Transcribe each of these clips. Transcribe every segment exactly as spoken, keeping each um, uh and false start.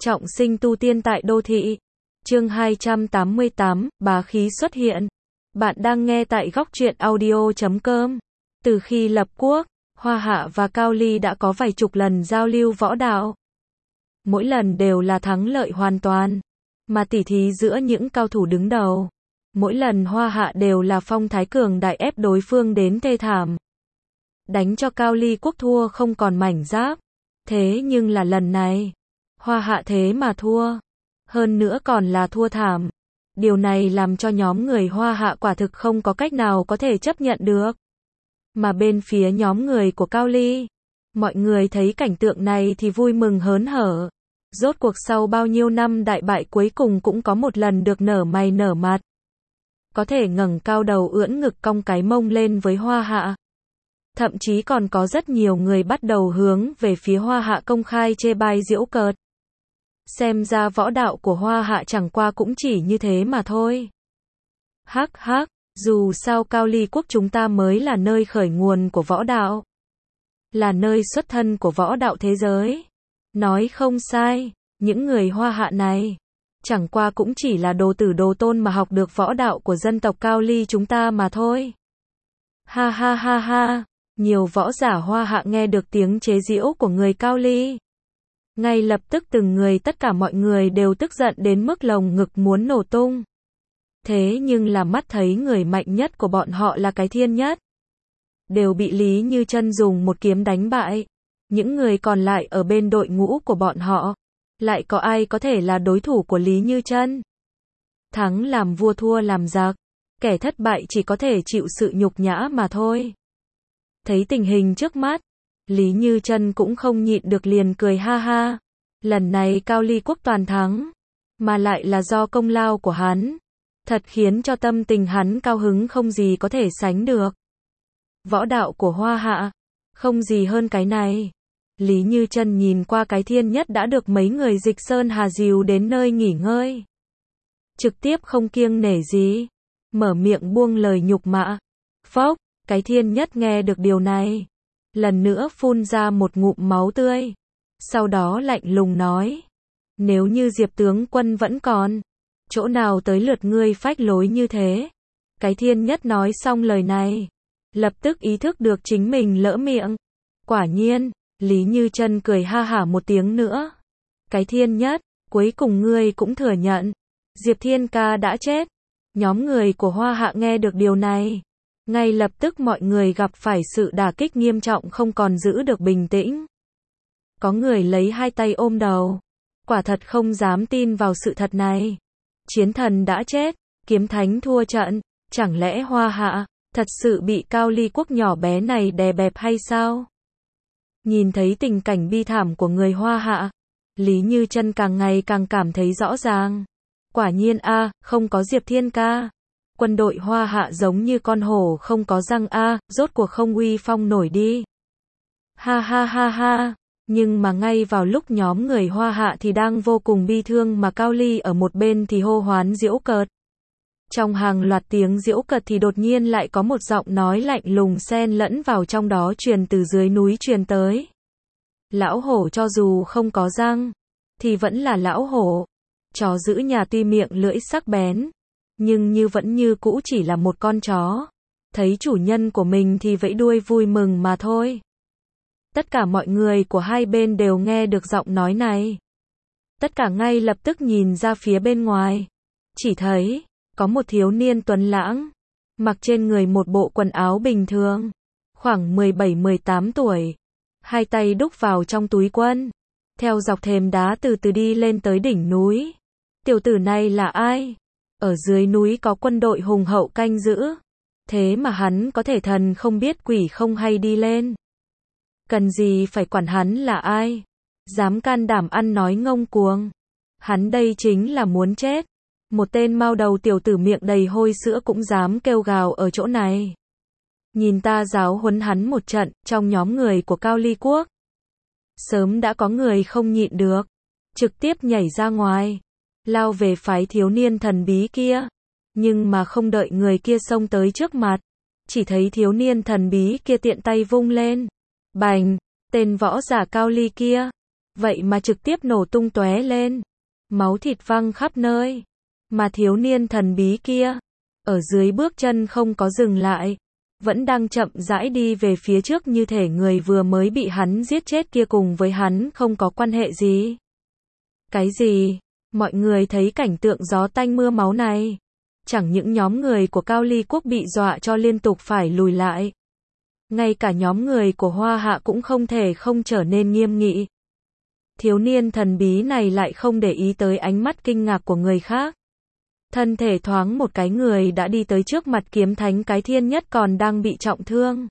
Trọng sinh tu tiên tại đô thị. Chương hai trăm tám mươi tám, bá khí xuất hiện. Bạn đang nghe tại góc truyện audio chấm com. Từ khi lập quốc, Hoa Hạ và Cao Ly đã có vài chục lần giao lưu võ đạo. Mỗi lần đều là thắng lợi hoàn toàn, mà tỉ thí giữa những cao thủ đứng đầu. Mỗi lần Hoa Hạ đều là phong thái cường đại ép đối phương đến thê thảm. Đánh cho Cao Ly quốc thua không còn mảnh giáp. Thế nhưng là lần này, Hoa Hạ thế mà thua. Hơn nữa còn là thua thảm. Điều này làm cho nhóm người Hoa Hạ quả thực không có cách nào có thể chấp nhận được. Mà bên phía nhóm người của Cao Ly, mọi người thấy cảnh tượng này thì vui mừng hớn hở. Rốt cuộc sau bao nhiêu năm đại bại cuối cùng cũng có một lần được nở mày nở mặt. Có thể ngẩng cao đầu ưỡn ngực cong cái mông lên với Hoa Hạ. Thậm chí còn có rất nhiều người bắt đầu hướng về phía Hoa Hạ công khai chê bai giễu cợt. Xem ra võ đạo của Hoa Hạ chẳng qua cũng chỉ như thế mà thôi. Hắc hắc, dù sao Cao Ly quốc chúng ta mới là nơi khởi nguồn của võ đạo. Là nơi xuất thân của võ đạo thế giới. Nói không sai, những người Hoa Hạ này, chẳng qua cũng chỉ là đồ tử đồ tôn mà học được võ đạo của dân tộc Cao Ly chúng ta mà thôi. Ha ha ha ha, nhiều võ giả Hoa Hạ nghe được tiếng chế giễu của người Cao Ly. Ngay lập tức từng người tất cả mọi người đều tức giận đến mức lồng ngực muốn nổ tung. Thế nhưng là mắt thấy người mạnh nhất của bọn họ là cái Thiên Nhất. Đều bị Lý Như Chân dùng một kiếm đánh bại. Những người còn lại ở bên đội ngũ của bọn họ, lại có ai có thể là đối thủ của Lý Như Chân? Thắng làm vua thua làm giặc, kẻ thất bại chỉ có thể chịu sự nhục nhã mà thôi. Thấy tình hình trước mắt, Lý Như Chân cũng không nhịn được liền cười ha ha. Lần này Cao Ly quốc toàn thắng, mà lại là do công lao của hắn. Thật khiến cho tâm tình hắn cao hứng không gì có thể sánh được. Võ đạo của Hoa Hạ, không gì hơn cái này. Lý Như Chân nhìn qua cái Thiên Nhất đã được mấy người Dịch Sơn Hà dìu đến nơi nghỉ ngơi. Trực tiếp không kiêng nể gì, mở miệng buông lời nhục mạ. Phốc, cái Thiên Nhất nghe được điều này, lần nữa phun ra một ngụm máu tươi. Sau đó lạnh lùng nói, nếu như Diệp tướng quân vẫn còn, chỗ nào tới lượt ngươi phách lối như thế. Cái Thiên Nhất nói xong lời này, lập tức ý thức được chính mình lỡ miệng. Quả nhiên, Lý Như Chân cười ha hả một tiếng nữa. Cái Thiên Nhất, cuối cùng ngươi cũng thừa nhận, Diệp Thiên ca đã chết. Nhóm người của Hoa Hạ nghe được điều này, ngay lập tức mọi người gặp phải sự đả kích nghiêm trọng không còn giữ được bình tĩnh. Có người lấy hai tay ôm đầu, quả thật không dám tin vào sự thật này. Chiến thần đã chết, kiếm thánh thua trận, chẳng lẽ Hoa Hạ thật sự bị Cao Ly quốc nhỏ bé này đè bẹp hay sao? Nhìn thấy tình cảnh bi thảm của người Hoa Hạ, Lý Như Chân càng ngày càng cảm thấy rõ ràng. Quả nhiên a, không có Diệp Thiên ca, quân đội Hoa Hạ giống như con hổ không có răng a, rốt cuộc không uy phong nổi đi. Ha ha ha ha, nhưng mà ngay vào lúc nhóm người Hoa Hạ thì đang vô cùng bi thương mà Cao Ly ở một bên thì hô hoán giễu cợt. Trong hàng loạt tiếng giễu cợt thì đột nhiên lại có một giọng nói lạnh lùng xen lẫn vào trong đó truyền từ dưới núi truyền tới. Lão hổ cho dù không có răng, thì vẫn là lão hổ. Chó giữ nhà tuy miệng lưỡi sắc bén, nhưng như vẫn như cũ chỉ là một con chó. Thấy chủ nhân của mình thì vẫy đuôi vui mừng mà thôi. Tất cả mọi người của hai bên đều nghe được giọng nói này. Tất cả ngay lập tức nhìn ra phía bên ngoài. Chỉ thấy có một thiếu niên tuấn lãng, mặc trên người một bộ quần áo bình thường, khoảng mười bảy mười tám tuổi, hai tay đút vào trong túi quân, theo dọc thềm đá từ từ đi lên tới đỉnh núi. Tiểu tử này là ai? Ở dưới núi có quân đội hùng hậu canh giữ, thế mà hắn có thể thần không biết quỷ không hay đi lên. Cần gì phải quản hắn là ai? Dám can đảm ăn nói ngông cuồng. Hắn đây chính là muốn chết. Một tên mao đầu tiểu tử miệng đầy hôi sữa cũng dám kêu gào ở chỗ này. Nhìn ta giáo huấn hắn một trận. Trong nhóm người của Cao Ly quốc, sớm đã có người không nhịn được, trực tiếp nhảy ra ngoài, lao về phái thiếu niên thần bí kia. Nhưng mà không đợi người kia xông tới trước mặt, chỉ thấy thiếu niên thần bí kia tiện tay vung lên. Bành, tên võ giả Cao Ly kia vậy mà trực tiếp nổ tung tóe lên. Máu thịt văng khắp nơi. Mà thiếu niên thần bí kia, ở dưới bước chân không có dừng lại, vẫn đang chậm rãi đi về phía trước như thể người vừa mới bị hắn giết chết kia cùng với hắn không có quan hệ gì. Cái gì? Mọi người thấy cảnh tượng gió tanh mưa máu này. Chẳng những nhóm người của Cao Ly Quốc bị dọa cho liên tục phải lùi lại. Ngay cả nhóm người của Hoa Hạ cũng không thể không trở nên nghiêm nghị. Thiếu niên thần bí này lại không để ý tới ánh mắt kinh ngạc của người khác. Thân thể thoáng một cái người đã đi tới trước mặt kiếm thánh cái thiên nhất còn đang bị trọng thương.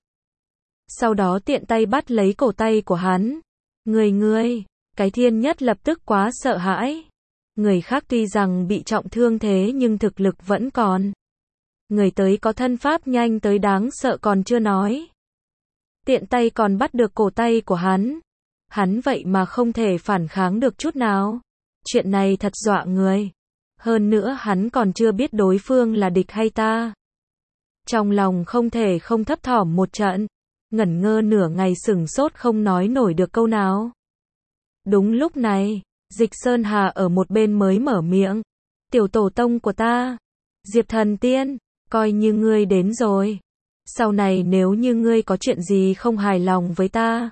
Sau đó tiện tay bắt lấy cổ tay của hắn. Người ngươi, cái thiên nhất lập tức quá sợ hãi. Người khác tuy rằng bị trọng thương thế nhưng thực lực vẫn còn. Người tới có thân pháp nhanh tới đáng sợ còn chưa nói. Tiện tay còn bắt được cổ tay của hắn. Hắn vậy mà không thể phản kháng được chút nào. Chuyện này thật dọa người. Hơn nữa hắn còn chưa biết đối phương là địch hay ta. Trong lòng không thể không thấp thỏm một trận. Ngẩn ngơ nửa ngày sửng sốt không nói nổi được câu nào. Đúng lúc này, Dịch Sơn Hà ở một bên mới mở miệng. Tiểu tổ tông của ta, Diệp Thần Tiên, coi như ngươi đến rồi. Sau này nếu như ngươi có chuyện gì không hài lòng với ta,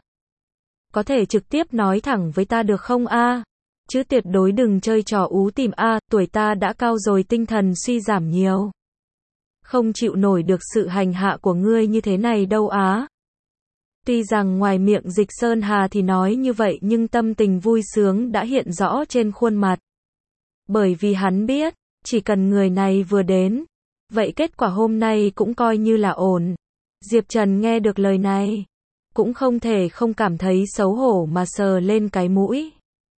có thể trực tiếp nói thẳng với ta được không a? Chứ tuyệt đối đừng chơi trò ú tìm a, tuổi ta đã cao rồi tinh thần suy giảm nhiều. Không chịu nổi được sự hành hạ của ngươi như thế này đâu á. Tuy rằng ngoài miệng Dịch Sơn Hà thì nói như vậy nhưng tâm tình vui sướng đã hiện rõ trên khuôn mặt. Bởi vì hắn biết, chỉ cần người này vừa đến, vậy kết quả hôm nay cũng coi như là ổn. Diệp Trần nghe được lời này, cũng không thể không cảm thấy xấu hổ mà sờ lên cái mũi.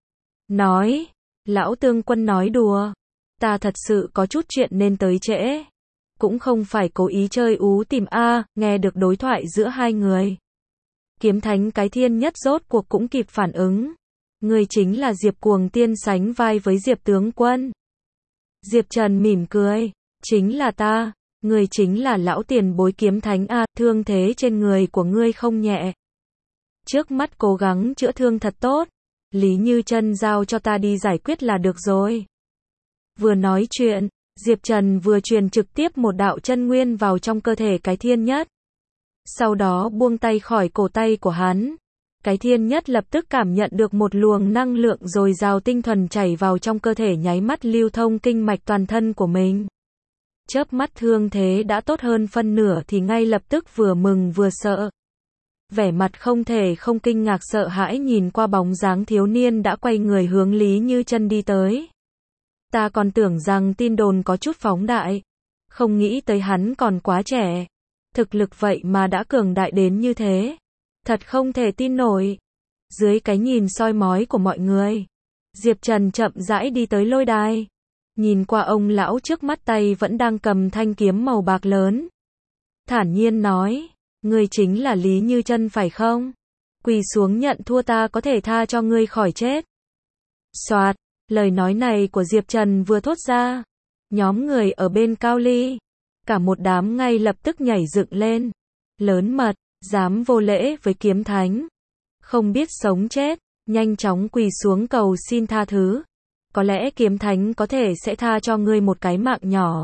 Nói, lão tướng quân nói đùa, ta thật sự có chút chuyện nên tới trễ. Cũng không phải cố ý chơi ú tìm a, nghe được đối thoại giữa hai người. Kiếm thánh cái thiên nhất rốt cuộc cũng kịp phản ứng. Người chính là Diệp Cuồng Tiên sánh vai với Diệp tướng quân. Diệp Trần mỉm cười, chính là ta, người chính là lão tiền bối kiếm thánh a, thương thế trên người của ngươi không nhẹ. Trước mắt cố gắng chữa thương thật tốt, Lý Như Chân giao cho ta đi giải quyết là được rồi. Vừa nói chuyện, Diệp Trần vừa truyền trực tiếp một đạo chân nguyên vào trong cơ thể cái thiên nhất. Sau đó buông tay khỏi cổ tay của hắn. Cái thiên nhất lập tức cảm nhận được một luồng năng lượng dồi dào tinh thuần chảy vào trong cơ thể nháy mắt lưu thông kinh mạch toàn thân của mình. Chớp mắt thương thế đã tốt hơn phân nửa thì ngay lập tức vừa mừng vừa sợ. Vẻ mặt không thể không kinh ngạc sợ hãi nhìn qua bóng dáng thiếu niên đã quay người hướng Lý Như Chân đi tới. Ta còn tưởng rằng tin đồn có chút phóng đại. Không nghĩ tới hắn còn quá trẻ. Thực lực vậy mà đã cường đại đến như thế. Thật không thể tin nổi. Dưới cái nhìn soi mói của mọi người, Diệp Trần chậm rãi đi tới lôi đài. Nhìn qua ông lão trước mắt tay vẫn đang cầm thanh kiếm màu bạc lớn. Thản nhiên nói, ngươi chính là Lý Như Chân phải không? Quỳ xuống nhận thua ta có thể tha cho ngươi khỏi chết. Soạt, lời nói này của Diệp Trần vừa thốt ra. Nhóm người ở bên Cao Ly, cả một đám ngay lập tức nhảy dựng lên. Lớn mật, dám vô lễ với kiếm thánh. Không biết sống chết, nhanh chóng quỳ xuống cầu xin tha thứ. Có lẽ kiếm thánh có thể sẽ tha cho ngươi một cái mạng nhỏ.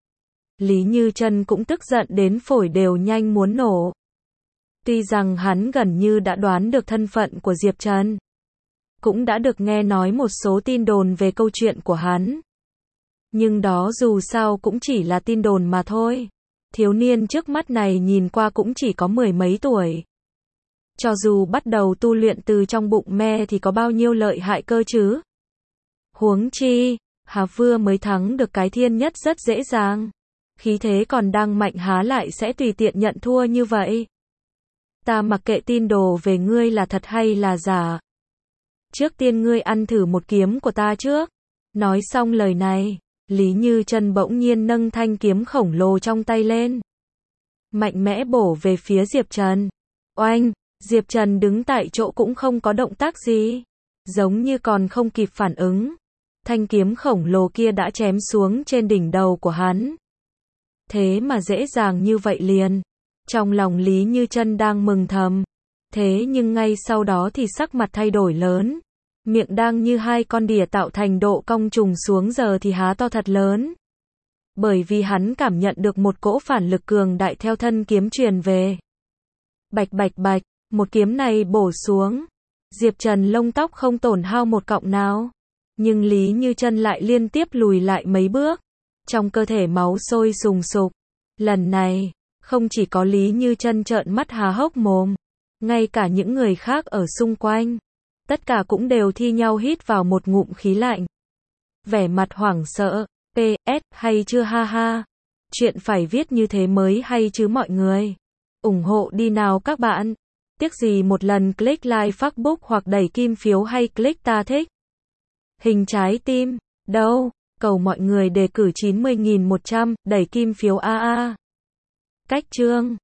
Lý Như Chân cũng tức giận đến phổi đều nhanh muốn nổ. Tuy rằng hắn gần như đã đoán được thân phận của Diệp Trần, cũng đã được nghe nói một số tin đồn về câu chuyện của hắn. Nhưng đó dù sao cũng chỉ là tin đồn mà thôi. Thiếu niên trước mắt này nhìn qua cũng chỉ có mười mấy tuổi. Cho dù bắt đầu tu luyện từ trong bụng mẹ thì có bao nhiêu lợi hại cơ chứ? Huống chi, Hà Vừa mới thắng được cái thiên nhất rất dễ dàng. Khí thế còn đang mạnh há lại sẽ tùy tiện nhận thua như vậy. Ta mặc kệ tin đồ về ngươi là thật hay là giả. Trước tiên ngươi ăn thử một kiếm của ta trước. Nói xong lời này, Lý Như Chân bỗng nhiên nâng thanh kiếm khổng lồ trong tay lên. Mạnh mẽ bổ về phía Diệp Trần. Oanh, Diệp Trần đứng tại chỗ cũng không có động tác gì. Giống như còn không kịp phản ứng. Thanh kiếm khổng lồ kia đã chém xuống trên đỉnh đầu của hắn. Thế mà dễ dàng như vậy liền. Trong lòng Lý Như Chân đang mừng thầm. Thế nhưng ngay sau đó thì sắc mặt thay đổi lớn. Miệng đang như hai con đỉa tạo thành độ cong trùng xuống giờ thì há to thật lớn. Bởi vì hắn cảm nhận được một cỗ phản lực cường đại theo thân kiếm truyền về. Bạch bạch bạch, một kiếm này bổ xuống. Diệp Trần lông tóc không tổn hao một cọng nào. Nhưng Lý Như Chân lại liên tiếp lùi lại mấy bước. Trong cơ thể máu sôi sùng sục. Lần này, không chỉ có Lý Như Chân trợn mắt há hốc mồm. Ngay cả những người khác ở xung quanh. Tất cả cũng đều thi nhau hít vào một ngụm khí lạnh. Vẻ mặt hoảng sợ. pê ét, hay chưa ha ha. Chuyện phải viết như thế mới hay chứ mọi người. ủng hộ đi nào các bạn. Tiếc gì một lần click like Facebook hoặc đẩy kim phiếu hay click ta thích. Hình trái tim. Đâu. Cầu mọi người đề cử chín mươi nghìn một trăm, đẩy kim phiếu a a. Cách chương.